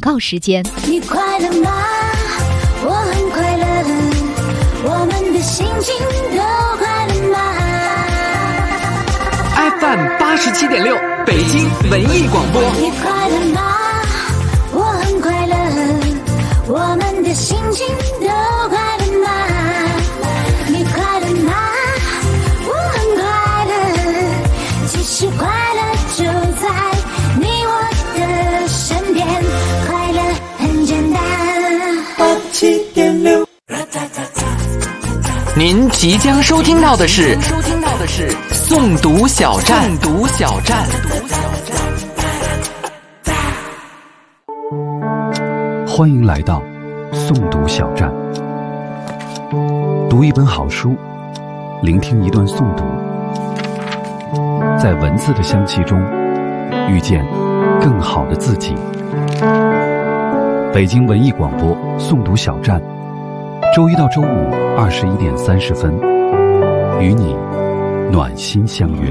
告时间。 你快乐吗？我很快乐，我们的心情都快乐吗？ FM 87.6北京文艺广播。 你快乐吗？我很快乐，我们的心情都快乐吗？你快乐吗？我很快乐，其实快乐就在你我的身边，快乐很简单。87.6。 您即将收听到的是诵读小站。 欢迎来到诵读小站，读一本好书，聆听一段诵读，在文字的香气中遇见更好的自己。北京文艺广播诵读小站，周一到周五21点30分，与你暖心相约。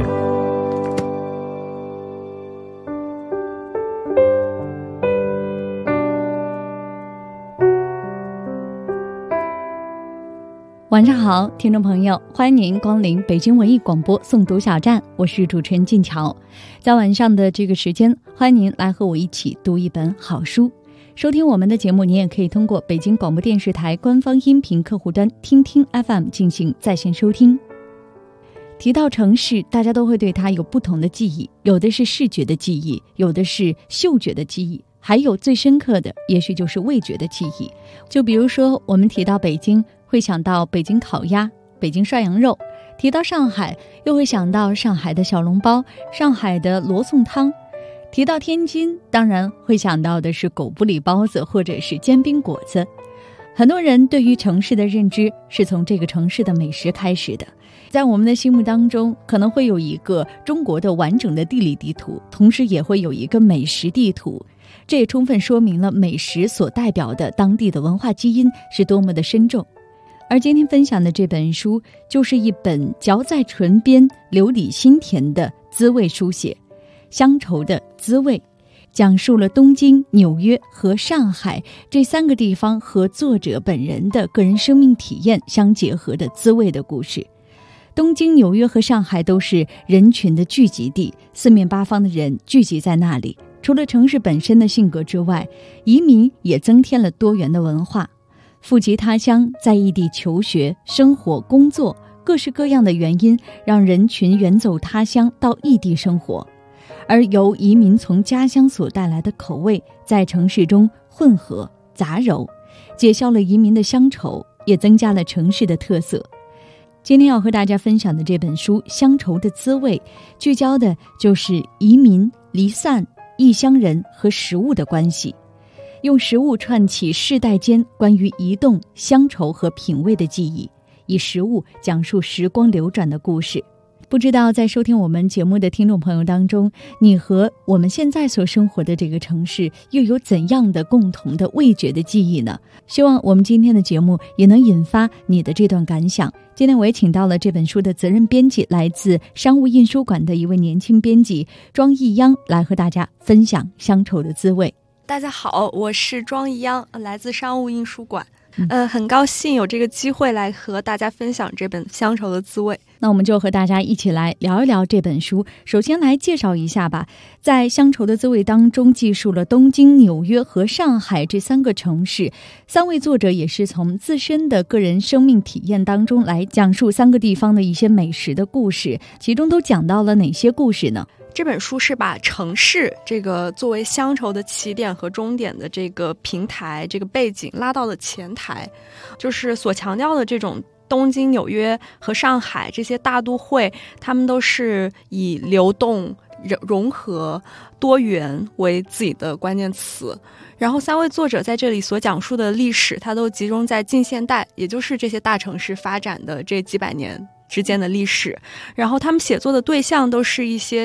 晚上好，听众朋友，欢迎您光临北京文艺广播诵读小站，我是主持人静乔。在晚上的这个时间，欢迎您来和我一起读一本好书。收听我们的节目，您也可以通过北京广播电视台官方音频客户端听听 FM 进行在线收听。提到城市，大家都会对它有不同的记忆，有的是视觉的记忆，有的是嗅觉的记忆，还有最深刻的也许就是味觉的记忆。就比如说我们提到北京，会想到北京烤鸭、北京涮羊肉；提到上海，又会想到上海的小笼包、上海的罗宋汤；提到天津，当然会想到的是狗不理包子或者是煎饼果子。很多人对于城市的认知是从这个城市的美食开始的，在我们的心目当中可能会有一个中国的完整的地理地图，同时也会有一个美食地图。这也充分说明了美食所代表的当地的文化基因是多么的深重。而今天分享的这本书就是一本嚼在唇边流里心田的滋味书写，乡愁的滋味，讲述了东京、纽约和上海这三个地方和作者本人的个人生命体验相结合的滋味的故事。东京、纽约和上海都是人群的聚集地，四面八方的人聚集在那里。除了城市本身的性格之外，移民也增添了多元的文化。富集他乡，在异地求学、生活、工作，各式各样的原因让人群远走他乡到异地生活，而由移民从家乡所带来的口味在城市中混合杂糅，解消了移民的乡愁，也增加了城市的特色。今天要和大家分享的这本书《乡愁的滋味》，聚焦的就是移民、离散、异乡人和食物的关系，用食物串起世代间关于移动、乡愁和品味的记忆，以食物讲述时光流转的故事。不知道在收听我们节目的听众朋友当中，你和我们现在所生活的这个城市又有怎样的共同的味觉的记忆呢？希望我们今天的节目也能引发你的这段感想。今天我也请到了这本书的责任编辑，来自商务印书馆的一位年轻编辑庄艺央，来和大家分享乡愁的滋味。 大家好，我是庄艺央，来自商务印书馆。很高兴有这个机会来和大家分享这本《乡愁的滋味》。 那我们就和大家一起来聊一聊这本书。首先来介绍一下吧，在《乡愁的滋味》当中记述了东京、纽约和上海这三个城市，三位作者也是从自身的个人生命体验当中来讲述三个地方的一些美食的故事，其中都讲到了哪些故事呢？ 这本书是把城市这个作为乡愁的起点和终点的这个平台、这个背景拉到了前台，就是所强调的这种东京、纽约和上海这些大都会，他们都是以流动、融合、多元为自己的关键词。然后三位作者在这里所讲述的历史，它都集中在近现代，也就是这些大城市发展的这几百年之间的历史。然后他们写作的对象都是一些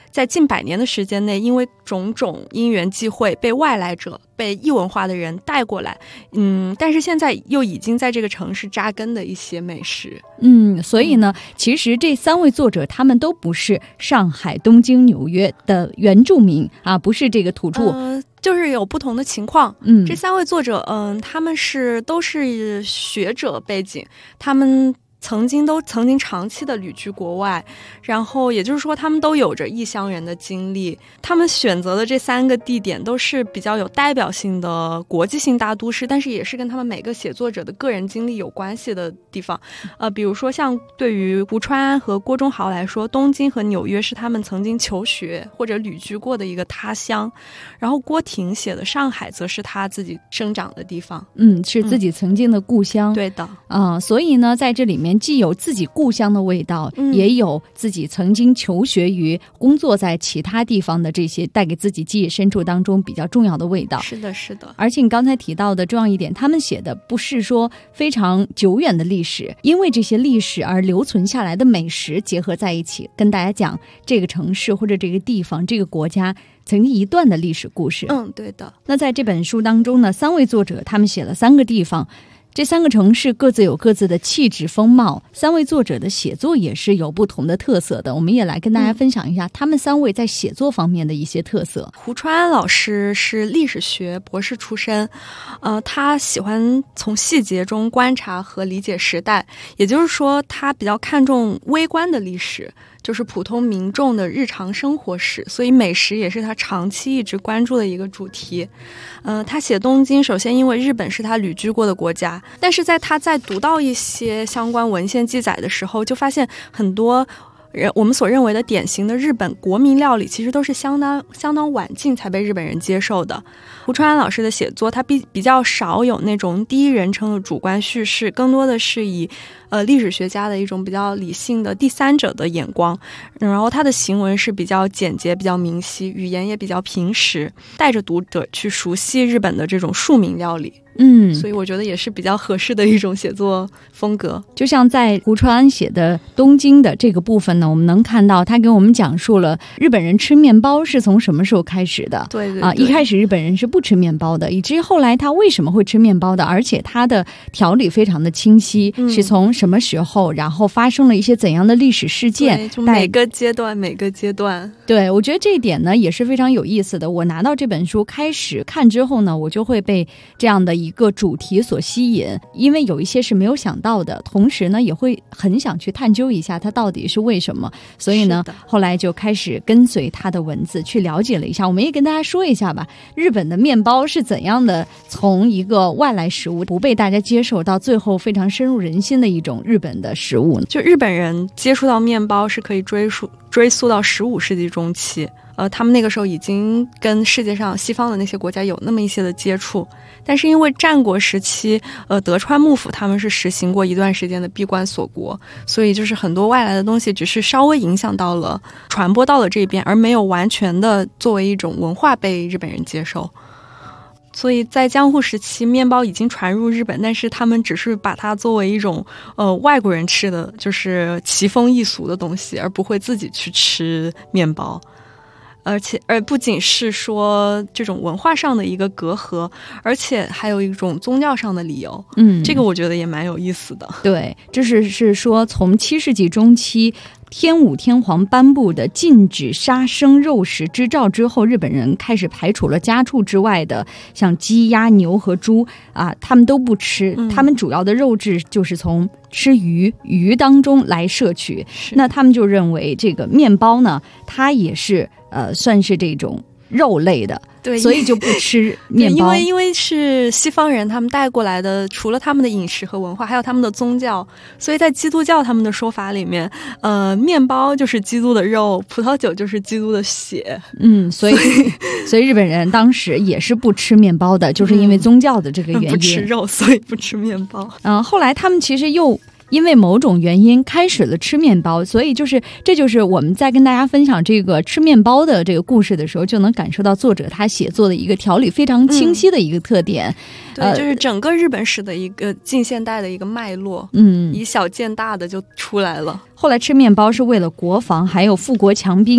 在近100年的时间内，因为种种因缘际会，被外来者、被异文化的人带过来，但是现在又已经在这个城市扎根的一些美食。 所以呢，其实这3位作者他们都不是上海、东京、纽约的原住民啊，不是这个土著。 就是有不同的情况。这3位作者，他们都是学者背景，他们曾经长期的旅居国外，然后也就是说他们都有着异乡人的经历。他们选择的这3个地点都是比较有代表性的国际性大都市，但是也是跟他们每个写作者的个人经历有关系的地方。比如说像对于胡川安和郭忠豪来说，东京和纽约是他们曾经求学或者旅居过的一个他乡，然后郭婷写的上海则是他自己生长的地方， 是自己曾经的故乡。 对的所以呢，在这里面既有自己故乡的味道，也有自己曾经求学于工作在其他地方的这些带给自己记忆深处当中比较重要的味道。 是的是的。 而且你刚才提到的重要一点，他们写的不是说非常久远的历史，因为这些历史而留存下来的美食结合在一起，跟大家讲这个城市或者这个地方这个国家曾经一段的历史故事。 对的。 那在这本书当中呢，3位作者他们写了3个地方，这3个城市各自有各自的气质风貌，3位作者的写作也是有不同的特色的。我们也来跟大家分享一下他们3位在写作方面的一些特色。 胡川安老师是历史学博士出身，他喜欢从细节中观察和理解时代，也就是说他比较看重微观的历史，就是普通民众的日常生活史，所以美食也是他长期一直关注的一个主题。他写东京，首先因为日本是他旅居过的国家，但是他在读到一些相关文献记载的时候，就发现很多我们所认为的典型的日本国民料理，其实都是相当晚近才被日本人接受的。胡川安老师的写作，他比较少有那种第一人称的主观叙事，更多的是以历史学家的一种比较理性的第三者的眼光，然后他的行文是比较简洁、比较明晰，语言也比较平实，带着读者去熟悉日本的这种庶民料理。所以我觉得也是比较合适的一种写作风格。 就像在胡川安写的东京的这个部分呢，我们能看到他给我们讲述了日本人吃面包是从什么时候开始的。 对， 一开始日本人是不吃面包的，以至于后来他为什么会吃面包的，而且他的条理非常的清晰，是从什么时候，然后发生了一些怎样的历史事件， 就每个阶段。 对，我觉得这一点呢也是非常有意思的。我拿到这本书开始看之后呢，我就会被这样的一个主题所吸引，因为有一些是没有想到的，同时呢也会很想去探究一下它到底是为什么。所以呢后来就开始跟随他的文字去了解了一下。我们也跟大家说一下吧，日本的面包是怎样的从一个外来食物不被大家接受到最后非常深入人心的一种日本的食物。 就日本人接触到面包是可以追溯到15世纪中期，他们那个时候已经跟世界上西方的那些国家有那么一些的接触，但是因为战国时期，德川幕府他们是实行过一段时间的闭关锁国，所以就是很多外来的东西只是稍微影响到了、传播到了这边，而没有完全的作为一种文化被日本人接受。所以在江户时期，面包已经传入日本，但是他们只是把它作为一种外国人吃的，就是奇风异俗的东西，而不会自己去吃面包。而不仅是说这种文化上的一个隔阂，而且还有一种宗教上的理由。这个我觉得也蛮有意思的。 对，这是说从7世纪中期天武天皇颁布的禁止杀生肉食之诏之后，日本人开始排除了家畜之外的像鸡、鸭、牛和猪啊，他们都不吃。他们主要的肉质就是从吃鱼当中来摄取。那他们就认为这个面包呢，它也是算是这种肉类的。对，所以就不吃面包。 因为是西方人他们带过来的，除了他们的饮食和文化，还有他们的宗教，所以在基督教他们的说法里面，面包就是基督的肉，葡萄酒就是基督的血。 所以日本人当时也是不吃面包的，就是因为宗教的这个原因。 不吃肉，所以不吃面包。 后来他们其实又因为某种原因开始了吃面包，所以这就是我们在跟大家分享这个吃面包的这个故事的时候，就能感受到作者他写作的一个条理非常清晰的一个特点。 对，就是整个日本史的一个近现代的一个脉络，以小见大的就出来了。 后来吃面包是为了国防还有富国强兵，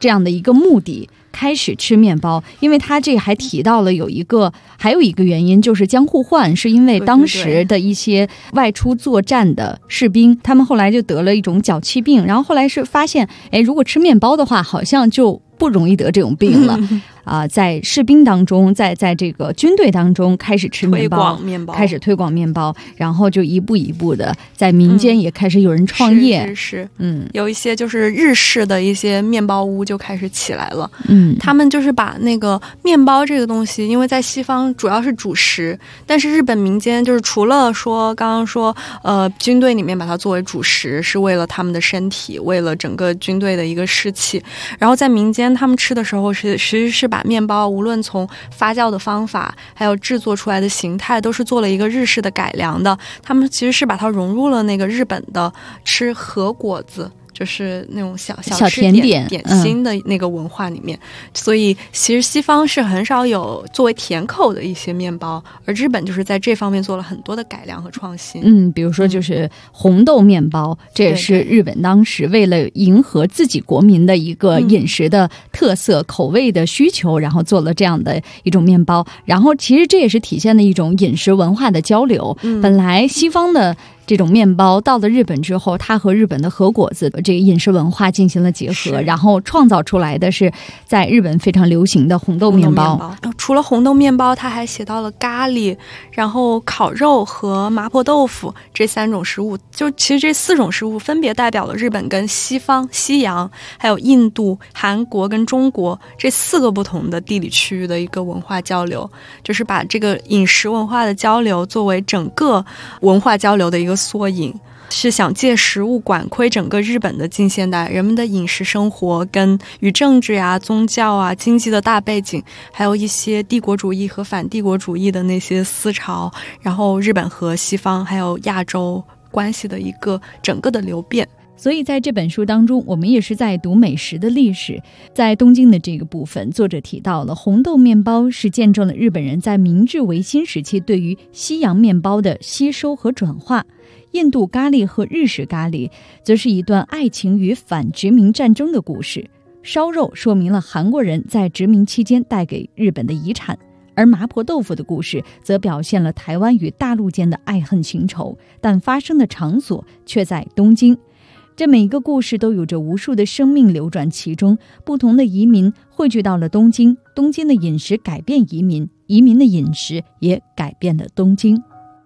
这样的一个目的开始吃面包。因为他这还提到了还有一个原因，就是江户患，是因为当时的一些外出作战的士兵，他们后来就得了一种脚气病，然后后来是发现，如果吃面包的话，好像就不容易得这种病了。在士兵当中，在这个军队当中开始吃面包，开始推广面包，然后就一步一步的在民间也开始有人创业。 是，有一些就是日式的一些面包屋就开始起来了。他们就是把那个面包这个东西，因为在西方主要是主食，但是日本民间就是除了说刚刚说军队里面把它作为主食，是为了他们的身体，为了整个军队的一个士气，然后在民间他们吃的时候其实是把面包无论从发酵的方法还有制作出来的形态都是做了一个日式的改良的。他们其实是把它融入了那个日本的吃和果子，就是那种小甜点心的那个文化里面。所以其实西方是很少有作为甜口的一些面包，而日本就是在这方面做了很多的改良和创新。 比如说就是红豆面包，这也是日本当时为了迎合自己国民的一个饮食的特色、口味的需求，然后做了这样的一种面包。然后其实这也是体现了一种饮食文化的交流。本来西方的这种面包到了日本之后，它和日本的和果子这个饮食文化进行了结合，然后创造出来的是在日本非常流行的红豆面包。 除了红豆面包，它还写到了咖喱，然后烤肉和麻婆豆腐这3种食物。就其实这4种食物分别代表了日本跟西方、西洋，还有印度、韩国跟中国这4个不同的地理区域的一个文化交流，就是把这个饮食文化的交流作为整个文化交流的一个缩影，是想借食物管窥整个日本的近现代人们的饮食生活跟与政治啊、宗教啊、经济的大背景，还有一些帝国主义和反帝国主义的那些思潮，然后日本和西方还有亚洲关系的一个整个的流变。 所以在这本书当中，我们也是在读美食的历史。在东京的这个部分，作者提到了红豆面包是见证了日本人在明治维新时期对于西洋面包的吸收和转化。印度咖喱和日式咖喱则是一段爱情与反殖民战争的故事。烧肉说明了韩国人在殖民期间带给日本的遗产，而麻婆豆腐的故事则表现了台湾与大陆间的爱恨情仇，但发生的场所却在东京。这每一个故事都有着无数的生命流转其中，不同的移民汇聚到了东京，东京的饮食改变移民，移民的饮食也改变了东京。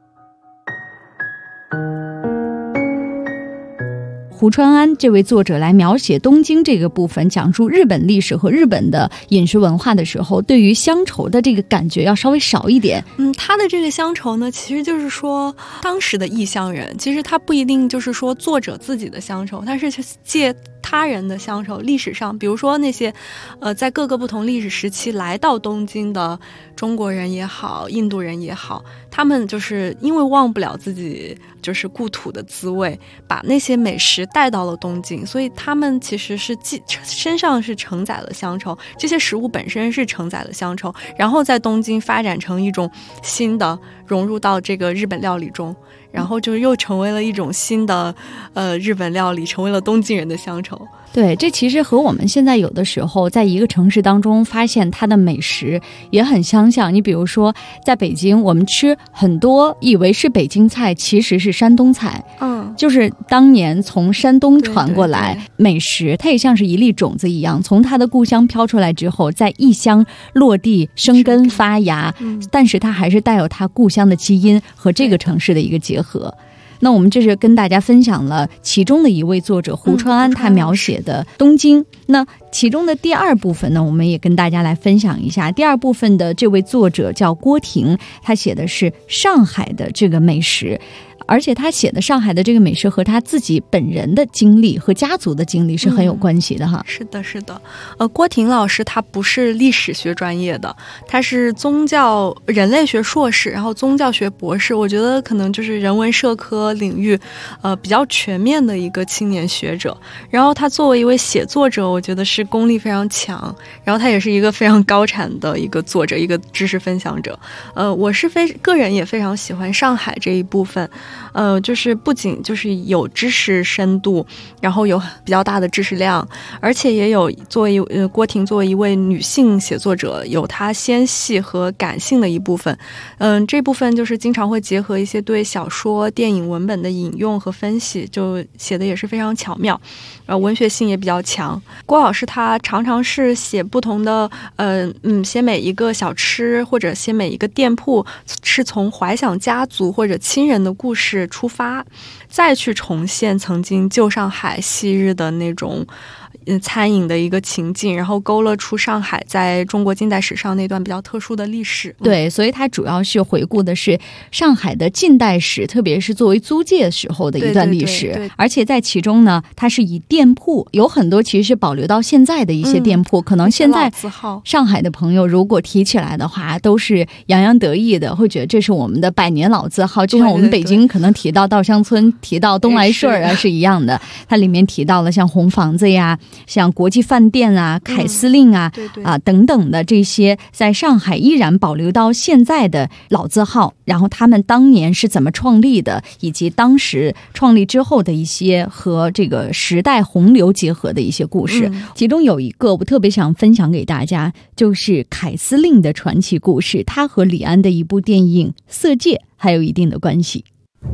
胡川安这位作者来描写东京这个部分，讲述日本历史和日本的饮食文化的时候，对于乡愁的这个感觉要稍微少一点。 他的这个乡愁呢，其实就是说当时的异乡人，其实他不一定就是说作者自己的乡愁，他是借他人的乡愁。历史上比如说那些在各个不同历史时期来到东京的中国人也好，印度人也好，他们就是因为忘不了自己就是故土的滋味，把那些美食带到了东京，所以他们其实是身上是承载了乡愁，这些食物本身是承载了乡愁，然后在东京发展成一种新的融入到这个日本料理中，然后就又成为了一种新的日本料理，成为了东京人的乡愁。 对，这其实和我们现在有的时候在一个城市当中发现它的美食也很相像。你比如说在北京，我们吃很多以为是北京菜，其实是山东菜。就是当年从山东传过来，对对对，美食它也像是一粒种子一样，从它的故乡飘出来之后，在异乡落地生根发芽，但是它还是带有它故乡的基因和这个城市的一个结合。那我们这是跟大家分享了其中的一位作者胡川安他描写的东京。那其中的第2部分呢，我们也跟大家来分享一下。第2部分的这位作者叫郭婷，他写的是上海的这个美食，而且他写的上海的这个美食和他自己本人的经历和家族的经历是很有关系的哈。 是的，是的。郭婷老师他不是历史学专业的，他是宗教人类学硕士，然后宗教学博士。我觉得可能就是人文社科领域比较全面的一个青年学者。然后他作为一位写作者，我觉得是功力非常强，然后他也是一个非常高产的一个作者，一个知识分享者。我是个人也非常喜欢上海这一部分。 就是不仅就是有知识深度，然后有比较大的知识量，而且也有郭婷作为一位女性写作者，有她纤细和感性的一部分。这部分就是经常会结合一些对小说、电影文本的引用和分析，就写的也是非常巧妙，文学性也比较强。郭老师他常常是写不同的，写每一个小吃或者写每一个店铺，是从怀想家族或者亲人的故事出发，再去重现曾经旧上海昔日的那种餐饮的一个情境，然后勾勒出上海在中国近代史上那段比较特殊的历史。 对，所以它主要是回顾的是上海的近代史，特别是作为租界时候的一段历史。 对， 而且在其中呢，它是以店铺，有很多其实是保留到现在的一些店铺，可能现在上海的朋友如果提起来的话，都是洋洋得意的，会觉得这是我们的百年老字号，就像我们北京可能提到稻香村、提到东来顺啊是一样的。它里面提到了像红房子呀、像国际饭店啊、凯司令啊、等等的这些在上海依然保留到现在的老字号，然后他们当年是怎么创立的，以及当时创立之后的一些和这个时代洪流结合的一些故事。其中有一个我特别想分享给大家，就是凯司令的传奇故事，它和李安的一部电影《色戒》还有一定的关系。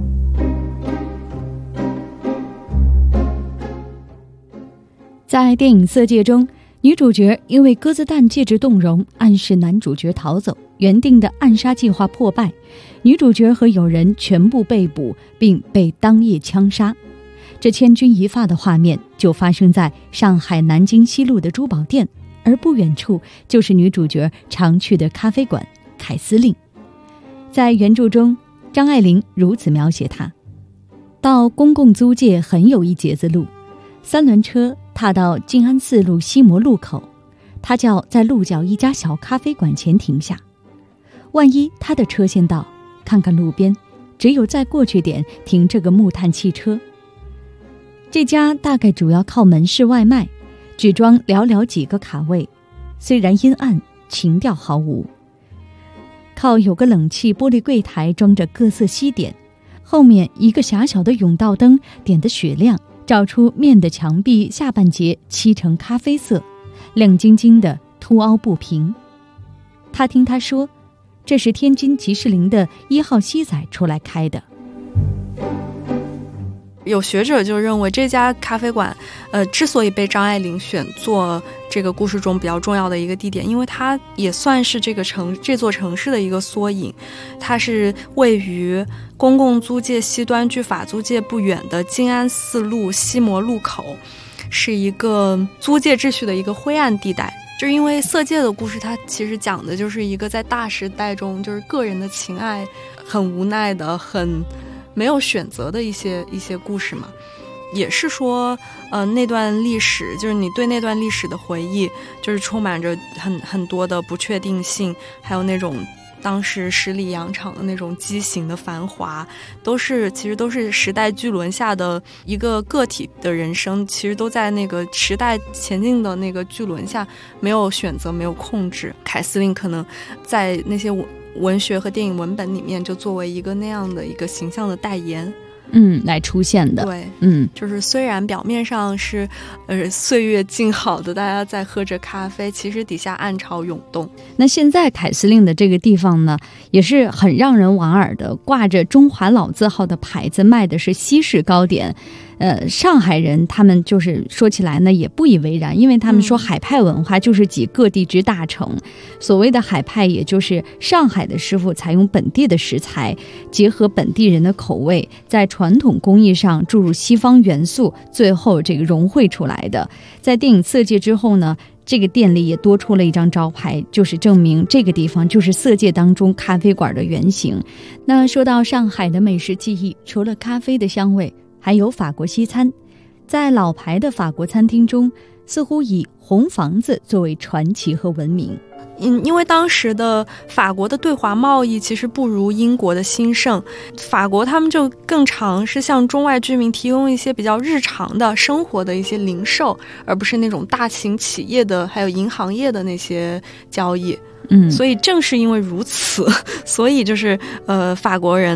在电影《色戒》中，女主角因为鸽子蛋戒指动容，暗示男主角逃走，原定的暗杀计划破败，女主角和友人全部被捕，并被当夜枪杀。这千钧一发的画面就发生在上海南京西路的珠宝店，而不远处就是女主角常去的咖啡馆凯司令。在原著中，张爱玲如此描写她：到公共租界很有一截子路，3轮车踏到静安寺路西摩路口，他叫在路角一家小咖啡馆前停下。万一他的车先到，看看路边，只有再过去点停这个木炭汽车。这家大概主要靠门市外卖，只装寥寥几个卡位，虽然阴暗，情调毫无。靠有个冷气玻璃柜台装着各色西点，后面一个狭小的甬道灯点得雪亮，照出面的墙壁下半截漆成咖啡色，亮晶晶的凸凹不平。他听他说，这是天津吉士林的1号西仔出来开的。 有学者就认为这家咖啡馆之所以被张爱玲选做这个故事中比较重要的一个地点，因为它也算是这座城市的一个缩影。它是位于公共租界西端距法租界不远的静安寺路西摩路口，是一个租界秩序的一个灰暗地带。就是因为色戒的故事，它其实讲的就是一个在大时代中就是个人的情爱很无奈的很没有选择的一些故事嘛，也是说，那段历史就是你对那段历史的回忆，就是充满着很多的不确定性，还有那种当时十里洋场的那种畸形的繁华，其实都是时代巨轮下的一个个体的人生，其实都在那个时代前进的那个巨轮下没有选择，没有控制。凯司令可能在那些文学和电影文本里面就作为一个那样的一个形象的代言来出现的。 对，就是虽然表面上是岁月静好的大家在喝着咖啡，其实底下暗潮涌动。 那现在凯司令的这个地方呢，也是很让人莞尔的，挂着中华老字号的牌子，卖的是西式糕点。上海人他们就是说起来呢也不以为然，因为他们说海派文化就是集各地之大成。所谓的海派，也就是上海的师傅采用本地的食材，结合本地人的口味，在传统工艺上注入西方元素，最后这个融汇出来的。在电影《色戒》之后呢，这个店里也多出了一张招牌，就是证明这个地方就是《色戒》当中咖啡馆的原型。那说到上海的美食记忆，除了咖啡的香味，还有法国西餐。在老牌的法国餐厅中，似乎以红房子作为传奇和闻名。 因为当时的法国的对华贸易其实不如英国的兴盛，法国他们就更常是向中外居民提供一些比较日常的生活的一些零售，而不是那种大型企业的还有银行业的那些交易。所以正是因为如此，所以就是法国人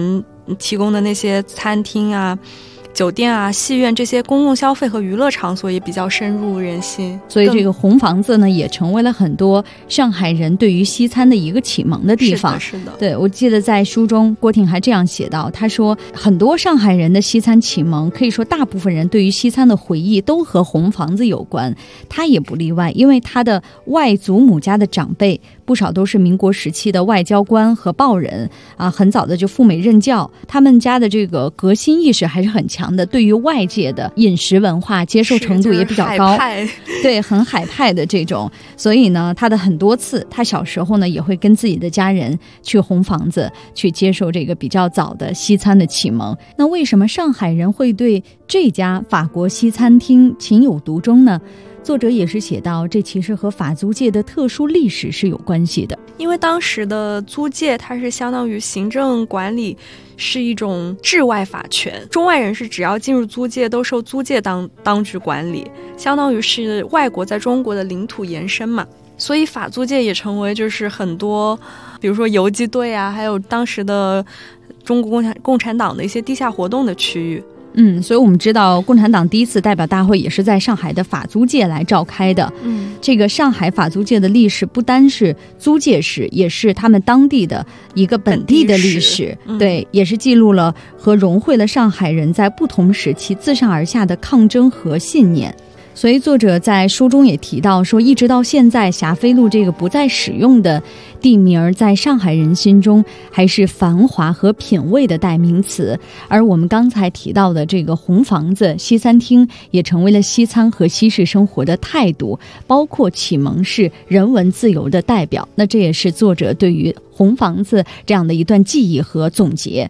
提供的那些餐厅啊、酒店啊、戏院这些公共消费和娱乐场所也比较深入人心， 所以这个红房子呢，也成为了很多上海人对于西餐的一个启蒙的地方。 是的。 对，我记得在书中郭婷还这样写到，他说很多上海人的西餐启蒙，可以说大部分人对于西餐的回忆都和红房子有关，他也不例外，因为他的外祖母家的长辈不少都是民国时期的外交官和报人啊，很早的就赴美任教，他们家的这个革新意识还是很强的，对于外界的饮食文化接受程度也比较高，对，很海派的这种。所以呢，他的很多次，他小时候呢也会跟自己的家人去红房子去接受这个比较早的西餐的启蒙。那为什么上海人会对这家法国西餐厅情有独钟呢？作者也是写到，这其实和法租界的特殊历史是有关系的。 因为当时的租界它是相当于行政管理，是一种治外法权，中外人士只要进入租界都受租界当局管理，相当于是外国在中国的领土延伸嘛。所以法租界也成为就是很多比如说游击队啊，还有当时的中国共产党的一些地下活动的区域。 所以我们知道共产党第一次代表大会也是在上海的法租界来召开的。这个上海法租界的历史不单是租界史，也是他们当地的一个本地的历史。对，也是记录了和融汇了上海人在不同时期自上而下的抗争和信念。所以作者在书中也提到说，一直到现在霞飞路这个不再使用的地名在上海人心中还是繁华和品味的代名词，而我们刚才提到的这个红房子西餐厅也成为了西餐和西式生活的态度，包括启蒙式人文自由的代表。那这也是作者对于红房子这样的一段记忆和总结。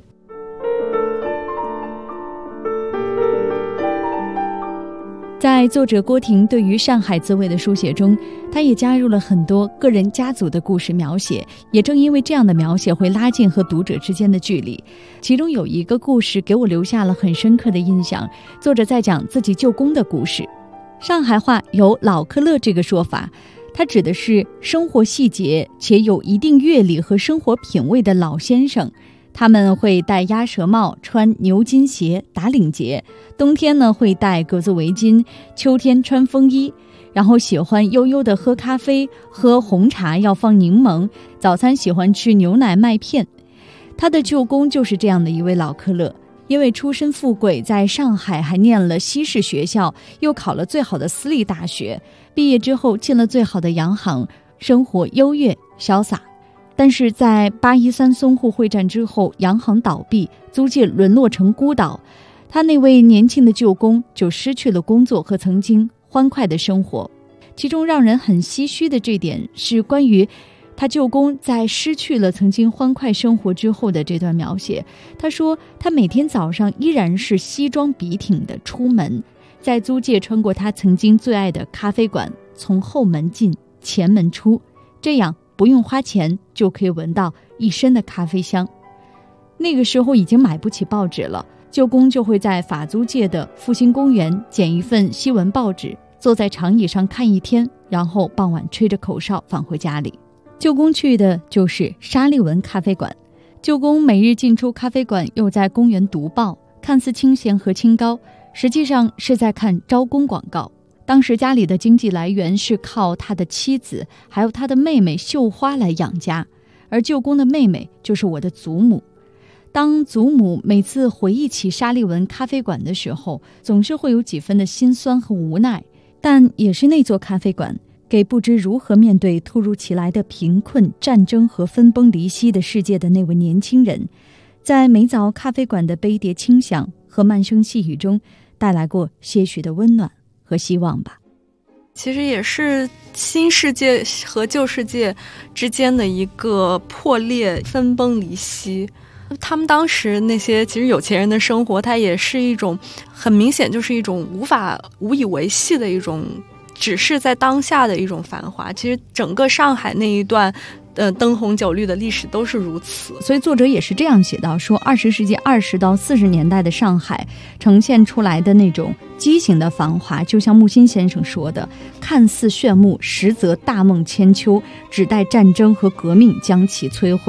在作者郭婷对于上海滋味的书写中，他也加入了很多个人家族的故事描写，也正因为这样的描写会拉近和读者之间的距离。其中有一个故事给我留下了很深刻的印象，作者在讲自己舅公的故事。上海话有老克勒这个说法，它指的是生活细节且有一定阅历和生活品味的老先生。他们会戴鸭舌帽，穿牛津鞋，打领结，冬天呢会戴格子围巾，秋天穿风衣，然后喜欢悠悠地喝咖啡，喝红茶要放柠檬，早餐喜欢吃牛奶麦片。他的舅公就是这样的一位老克勒，因为出身富贵，在上海还念了西式学校，又考了最好的私立大学，毕业之后进了最好的洋行，生活优越潇洒。但是在813淞沪会战之后，洋行倒闭，租界沦落成孤岛，他那位年轻的舅公就失去了工作和曾经欢快的生活。其中让人很唏嘘的这点是关于他舅公在失去了曾经欢快生活之后的这段描写。他说他每天早上依然是西装笔挺的出门，在租界穿过他曾经最爱的咖啡馆，从后门进前门出，这样不用花钱就可以闻到一身的咖啡香。那个时候已经买不起报纸了，舅公就会在法租界的复兴公园捡一份西文报纸，坐在长椅上看一天，然后傍晚吹着口哨返回家里。舅公去的就是沙利文咖啡馆，舅公每日进出咖啡馆，又在公园读报，看似清闲和清高，实际上是在看招工广告。当时家里的经济来源是靠他的妻子还有他的妹妹绣花来养家，而舅公的妹妹就是我的祖母。当祖母每次回忆起沙利文咖啡馆的时候，总是会有几分的心酸和无奈，但也是那座咖啡馆给不知如何面对突如其来的贫困、战争和分崩离析的世界的那位年轻人，在每早咖啡馆的杯碟清响和慢声细语中带来过些许的温暖和希望吧。 其实也是新世界和旧世界之间的一个破裂、分崩离析。他们当时那些其实有钱人的生活，它也是一种很明显就是一种无以为继的一种，只是在当下的一种繁华。其实整个上海那一段灯红酒绿的历史都是如此。 所以作者也是这样写到，说20世纪20到40年代的上海呈现出来的那种畸形的繁华，就像木心先生说的，看似炫目，实则大梦千秋，只待战争和革命将其摧毁。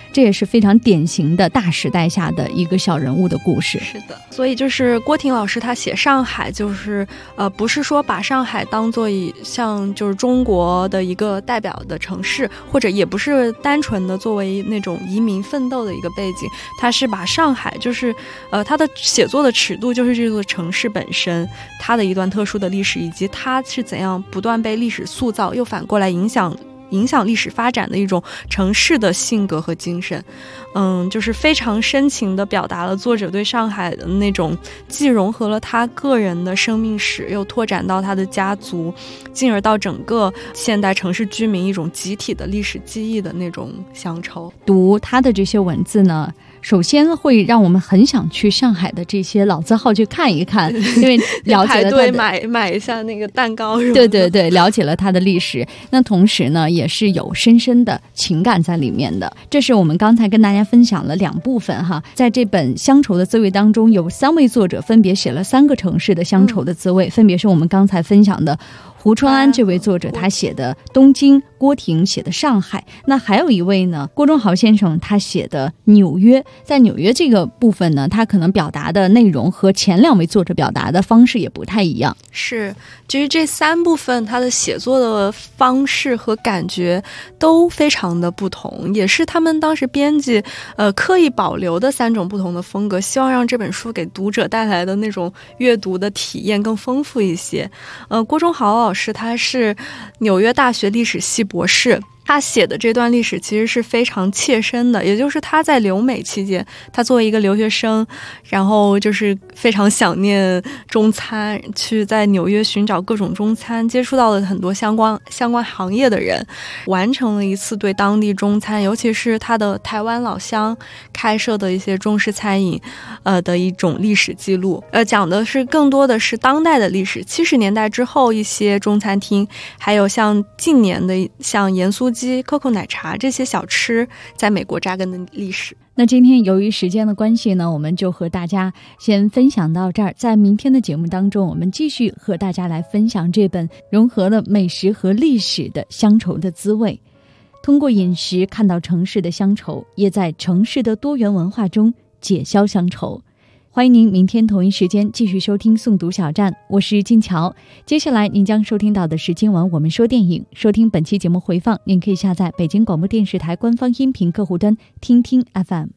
这也是非常典型的大时代下的一个小人物的故事。 是的，所以就是郭婷老师他写上海，就是不是说把上海当作像就是中国的一个代表的城市，或者也不是单纯的作为那种移民奋斗的一个背景，他是把上海就是他的写作的尺度就是这座城市本身，它的一段特殊的历史，以及它是怎样不断被历史塑造，又反过来影响历史发展的一种城市的性格和精神。就是非常深情地表达了作者对上海的那种既融合了他个人的生命史，又拓展到他的家族，进而到整个现代城市居民一种集体的历史记忆的那种乡愁。 读他的这些文字呢，首先会让我们很想去上海的这些老字号去看一看，因为了解了他的排队买一下那个蛋糕什么的。 对对对，了解了他的历史。那同时呢，也是有深深的情感在里面的。这是我们刚才跟大家分享了2部分哈，在这本《乡愁的滋味》当中，有3位作者分别写了3个城市的乡愁的滋味，分别是我们刚才分享的胡川安这位作者他写的东京，郭婷写的上海，那还有一位呢，郭忠豪先生他写的纽约。在纽约这个部分呢，他可能表达的内容和前2位作者表达的方式也不太一样。 是，至于这3部分他的写作的方式和感觉都非常的不同，也是他们当时编辑刻意保留的3种不同的风格，希望让这本书给读者带来的那种阅读的体验更丰富一些。郭忠豪老师他是纽约大学历史系博士，他写的这段历史其实是非常切身的，也就是他在留美期间，他作为一个留学生，然后就是非常想念中餐，去在纽约寻找各种中餐，接触到了很多相关行业的人，完成了一次对当地中餐，尤其是他的台湾老乡开设的一些中式餐饮的一种历史记录。讲的是更多的是当代的历史，70年代之后一些中餐厅，还有像近年的像盐酥鸡、COCO 奶茶这些小吃在美国扎根的历史。 那今天由于时间的关系呢，我们就和大家先分享到这儿。在明天的节目当中，我们继续和大家来分享这本融合了美食和历史的乡愁的滋味。通过饮食看到城市的乡愁，也在城市的多元文化中解消乡愁。欢迎您明天同一时间继续收听诵读小站，我是金桥。接下来您将收听到的是今晚我们说电影。收听本期节目回放，您可以下载北京广播电视台官方音频客户端听听 FM。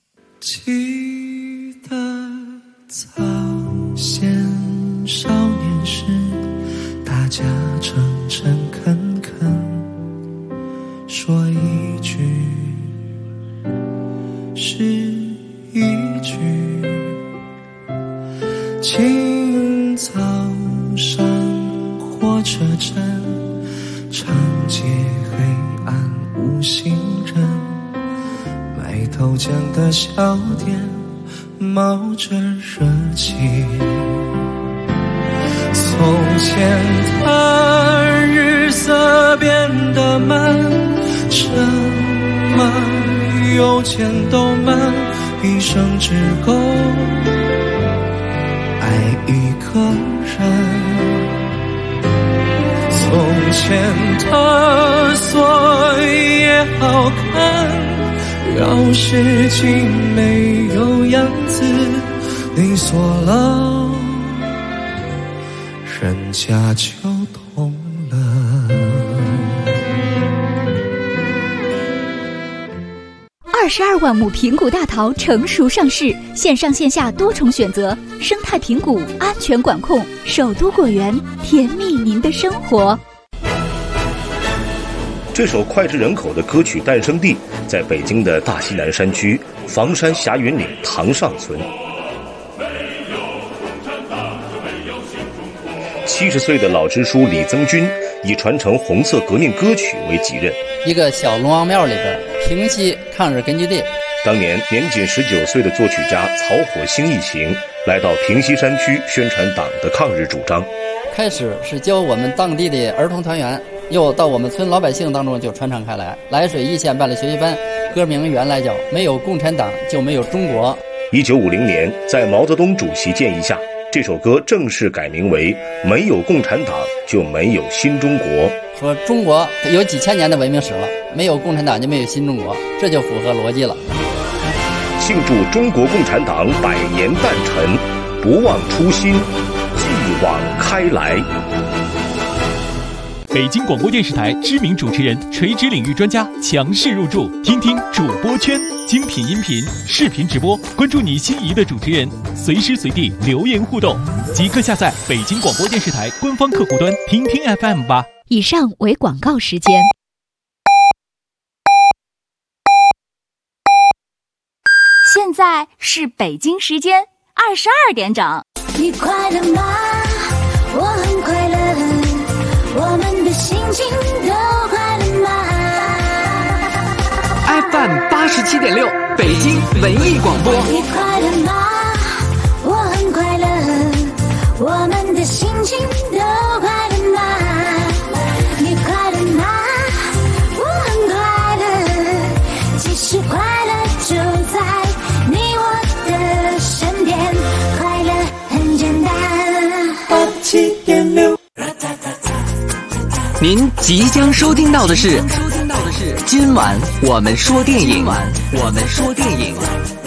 记得早先少年时，大家诚诚恳恳说一句是一句，清早上火车站，长街黑暗无行人，卖豆浆的小店冒着热气。从前的日色变得慢，车马邮件都慢，一生只够爱一个人。从前的锁也好看，钥匙竟没有样子，你锁了，人家就懂了。 22万亩平谷大桃成熟上市，线上线下多重选择，生态平谷，安全管控，首都果园，甜蜜您的生活。 这首脍炙人口的歌曲诞生地在北京的大西南山区房山霞云岭塘上村。70岁的老支书李增军以传承红色革命歌曲为己任， 一个小龙王庙里边平西抗日根据地。 当年年仅19岁的作曲家曹火星一行来到平西山区宣传党的抗日主张。 开始是教我们当地的儿童团员，又到我们村老百姓当中就传唱开来。涞水一线办了学习班，歌名原来叫没有共产党就没有中国。 1950年，在毛泽东主席建议下， 这首歌正式改名为《没有共产党就没有新中国》。 说中国有几千年的文明史了，没有共产党就没有新中国，这就符合逻辑了。 庆祝中国共产党100年诞辰，不忘初心，继往开来。 北京广播电视台知名主持人、垂直领域专家强势入驻，听听主播圈，精品音频、视频直播，关注你心仪的主持人，随时随地留言互动，即刻下载北京广播电视台官方客户端听听 FM 吧。 以上为广告时间。现在是北京时间22点整。 你快乐吗？我很快乐，我们的心情都快乐吗？ FM 87.6，北京文艺广播。 你快乐吗？我很快乐，我们的心情都快乐吗？你快乐吗？我很快乐，其实快乐就在你我的身边，快乐很简单。87.6。 您即将收听到的是今晚我们说电影。